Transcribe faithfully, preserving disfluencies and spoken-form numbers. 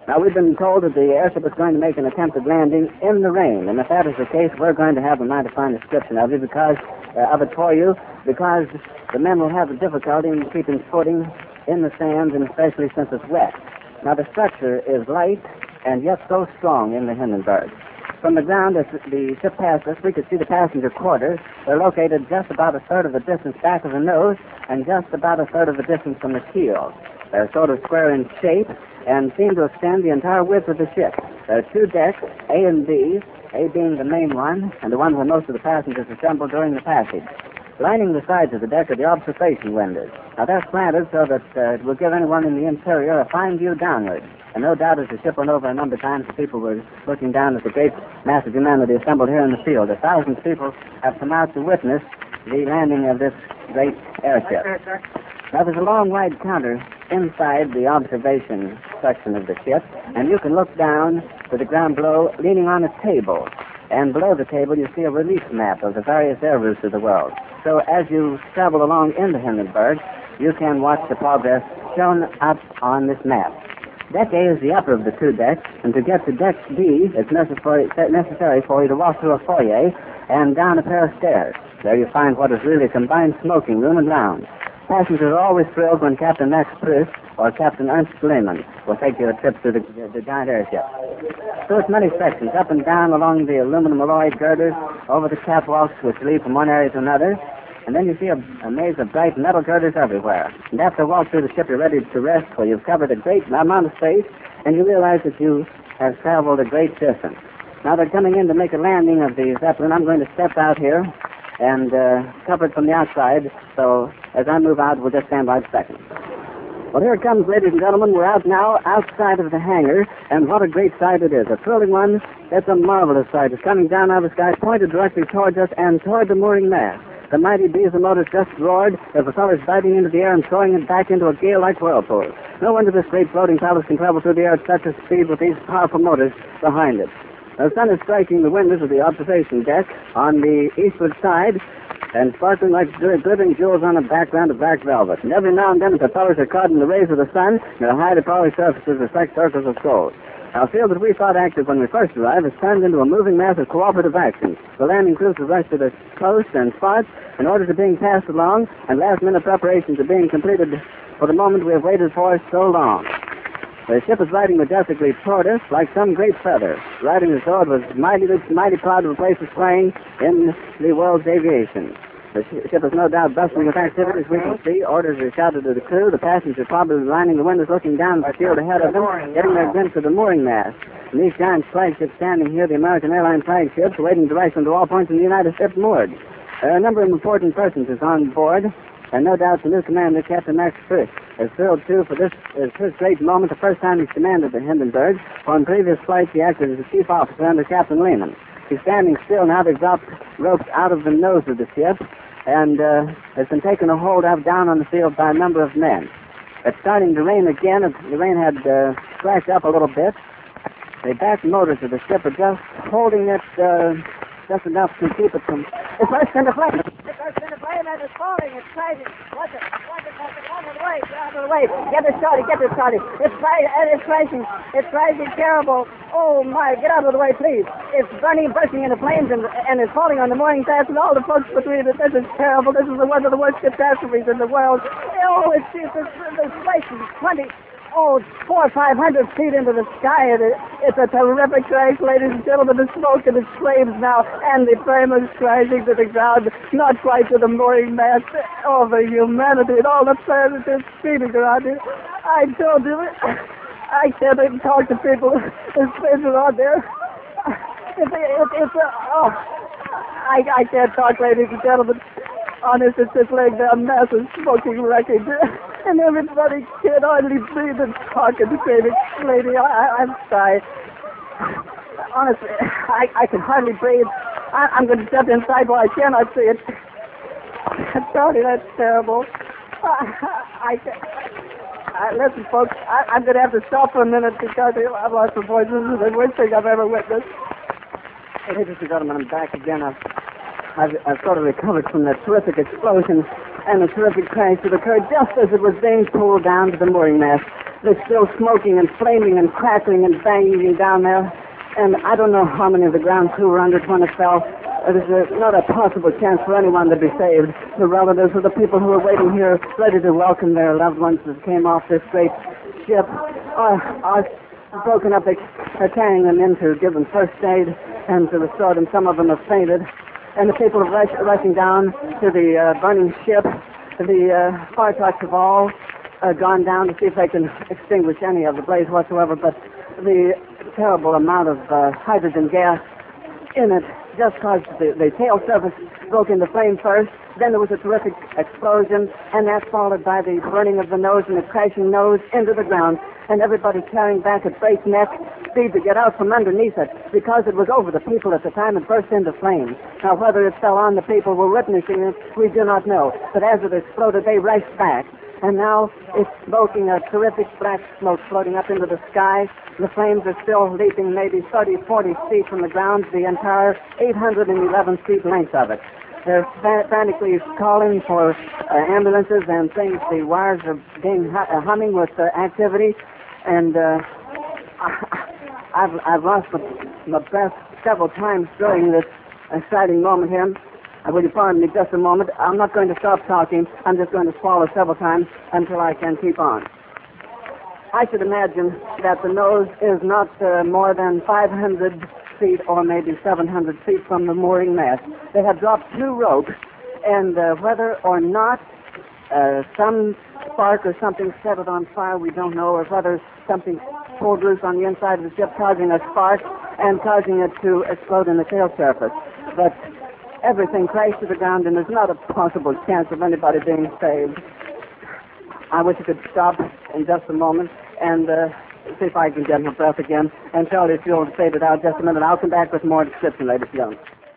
Now, we've been told that the airship is going to make an attempted landing in the rain, and if that is the case, we're going to have a mighty fine description of it because uh, of it for you, because the men will have a difficulty in keeping footing in the sands, and especially since it's wet. Now, the structure is light and yet so strong in the Hindenburg. From the ground, as the ship passed us, we could see the passenger quarters. They're located just about a third of the distance back of the nose and just about a third of the distance from the keel. They're sort of square in shape and seem to extend the entire width of the ship. There are two decks, A and B, A being the main one, and the one where most of the passengers assemble during the passage. Lining the sides of the deck are the observation windows. Now, they're slanted so that uh, it will give anyone in the interior a fine view downward. And no doubt as the ship went over a number of times, the people were looking down at the great mass of humanity assembled here in the field. The thousands of people have come out to witness the landing of this great airship. Now, there's a long, wide counter inside the observation section of the ship, and you can look down to the ground below, leaning on a table. And below the table, you see a relief map of the various air routes of the world. So as you travel along in the Hindenburg, you can watch the progress shown up on this map. Deck A is the upper of the two decks, and to get to Deck B, it's necessary, necessary for you to walk through a foyer and down a pair of stairs. There you find what is really a combined smoking room and lounge. Passengers are always thrilled when Captain Max Frisch or Captain Ernst Lehmann will take you a trip to the, the, the giant airship. Through its many sections, up and down along the aluminum alloy girders, over the catwalks which lead from one area to another, and then you see a, a maze of bright metal girders everywhere. And after a walk through the ship, you're ready to rest, for you've covered a great amount of space, and you realize that you have traveled a great distance. Now they're coming in to make a landing of the Zeppelin. I'm going to step out here and uh, cover it from the outside, so as I move out, we'll just stand by a second. Well, here it comes, ladies and gentlemen. We're out now outside of the hangar, and what a great sight it is. A thrilling one. It's a marvelous sight. It's coming down out of the sky, pointed directly towards us and toward the mooring mast. The mighty diesel motors just roared. The propellers biting into the air and throwing it back into a gale-like whirlpool. No wonder this great floating palace can travel through the air at such a speed with these powerful motors behind it. The sun is striking the windows of the observation deck on the eastward side and sparkling like glittering jewels on a background of black velvet. And every now and then the propellers are caught in the rays of the sun, and their high power surfaces reflect circles of gold. Our field that we thought active when we first arrived has turned into a moving mass of cooperative action. The landing crews have rushed to their posts and spots, and orders are being passed along, and last-minute preparations are being completed for the moment we have waited for so long. The ship is riding majestically toward us like some great feather, riding as though it was mighty, mighty proud of the place it's playing in the world's aviation. The ship is no doubt bustling with activities we can see. Orders are shouted to the crew. The passengers probably lining the windows looking down the field ahead of them, getting their glimpse of the mooring mast. And these giant flagships standing here, the American airline flagships, waiting direction to all points in the United States moored. There are a number of important persons on board, and no doubt the new commander, Captain Max Frisch, is thrilled, too, for this is his great moment, the first time he's commanded the Hindenburg, for in previous flights he acted as a chief officer under Captain Lehmann. He's standing still now. They've dropped ropes out of the nose of the ship, and uh, has been taken a hold of down on the field by a number of men. It's starting to rain again. The rain had uh, splashed up a little bit. The back motors of the ship are just holding it uh, just enough to keep it from... It's burst into flame! It's burst into flame and it's falling. It's crazy. Watch it. Watch it. Watch it. Get out of the way. Get out of the way. Get it started. Get it started. It's crazy. It's crashing. It's crashing terrible. Oh, my. Get out of the way, please. It's burning, bursting into flames, and, and it's falling on the mooring mast and all the folks between it. This is terrible. This is one of the worst catastrophes in the world. Oh, it's, it's, it's, it's racing twenty... Oh, four or five hundred feet into the sky. It, it's a terrific crash, ladies and gentlemen. The smoke and the flames now, and the flame is crashing to the ground, not quite to the mooring mast. Oh, the humanity and all the planet is speeding around here. I told you, I can't even talk to people. There's places out there. It's, it, it's a, oh, I, I can't talk, ladies and gentlemen. Honest, it's just like that massive smoking wreckage. And everybody can hardly breathe and talk and say, lady, I, I, I'm sorry. Honestly, I, I can hardly breathe. I, I'm going to step inside while I cannot see it. Sorry, that's terrible. I, I, I, listen, folks, I, I'm going to have to stop for a minute because I've lost my voice. This is the worst thing I've ever witnessed. Ladies and gentlemen, I'm back again. I've, I've, I've sort of recovered from that terrific explosion and the terrific crash that occurred just as it was being pulled down to the mooring mast. They're still smoking and flaming and crackling and banging down there. And I don't know how many of the ground crew were under it when it fell. There's uh, not a possible chance for anyone to be saved. The relatives of the people who were waiting here, ready to welcome their loved ones that came off this great ship, are, are broken up. They are carrying them in to give them first aid and to restore them. Some of them have fainted. And the people are rush, rushing down to the uh, burning ship. The uh, fire trucks have all uh, gone down to see if they can extinguish any of the blaze whatsoever, but the terrible amount of uh, hydrogen gas in it just caused the, the tail surface broke into flame first. Then there was a terrific explosion, and that followed by the burning of the nose and the crashing nose into the ground, and everybody carrying back at breakneck speed to get out from underneath it, because it was over the people at the time it burst into flames. Now, whether it fell on the people who were witnessing it, we do not know. But as it exploded, they raced back, and now it's smoking a terrific black smoke floating up into the sky. The flames are still leaping maybe thirty, forty feet from the ground, the entire eight hundred eleven feet length of it. They're frantically calling for uh, ambulances and things. The wires are being hu- uh, humming with uh, activity, and uh, I've, I've lost my, my breath several times during this exciting moment here. Uh, will you pardon me just a moment? I'm not going to stop talking. I'm just going to swallow several times until I can keep on. I should imagine that the nose is not uh, more than five hundred feet or maybe seven hundred feet from the mooring mast. They have dropped two ropes, and uh, whether or not uh, some spark or something set it on fire, we don't know, or whether something pulled loose on the inside of the ship, causing a spark and causing it to explode in the tail surface. But everything crashed to the ground, and there's not a possible chance of anybody being saved. I wish I could stop in just a moment and uh, see if I can get my breath again. And Charlie, if you'll fade it out just a minute, I'll come back with more description later, if you don't.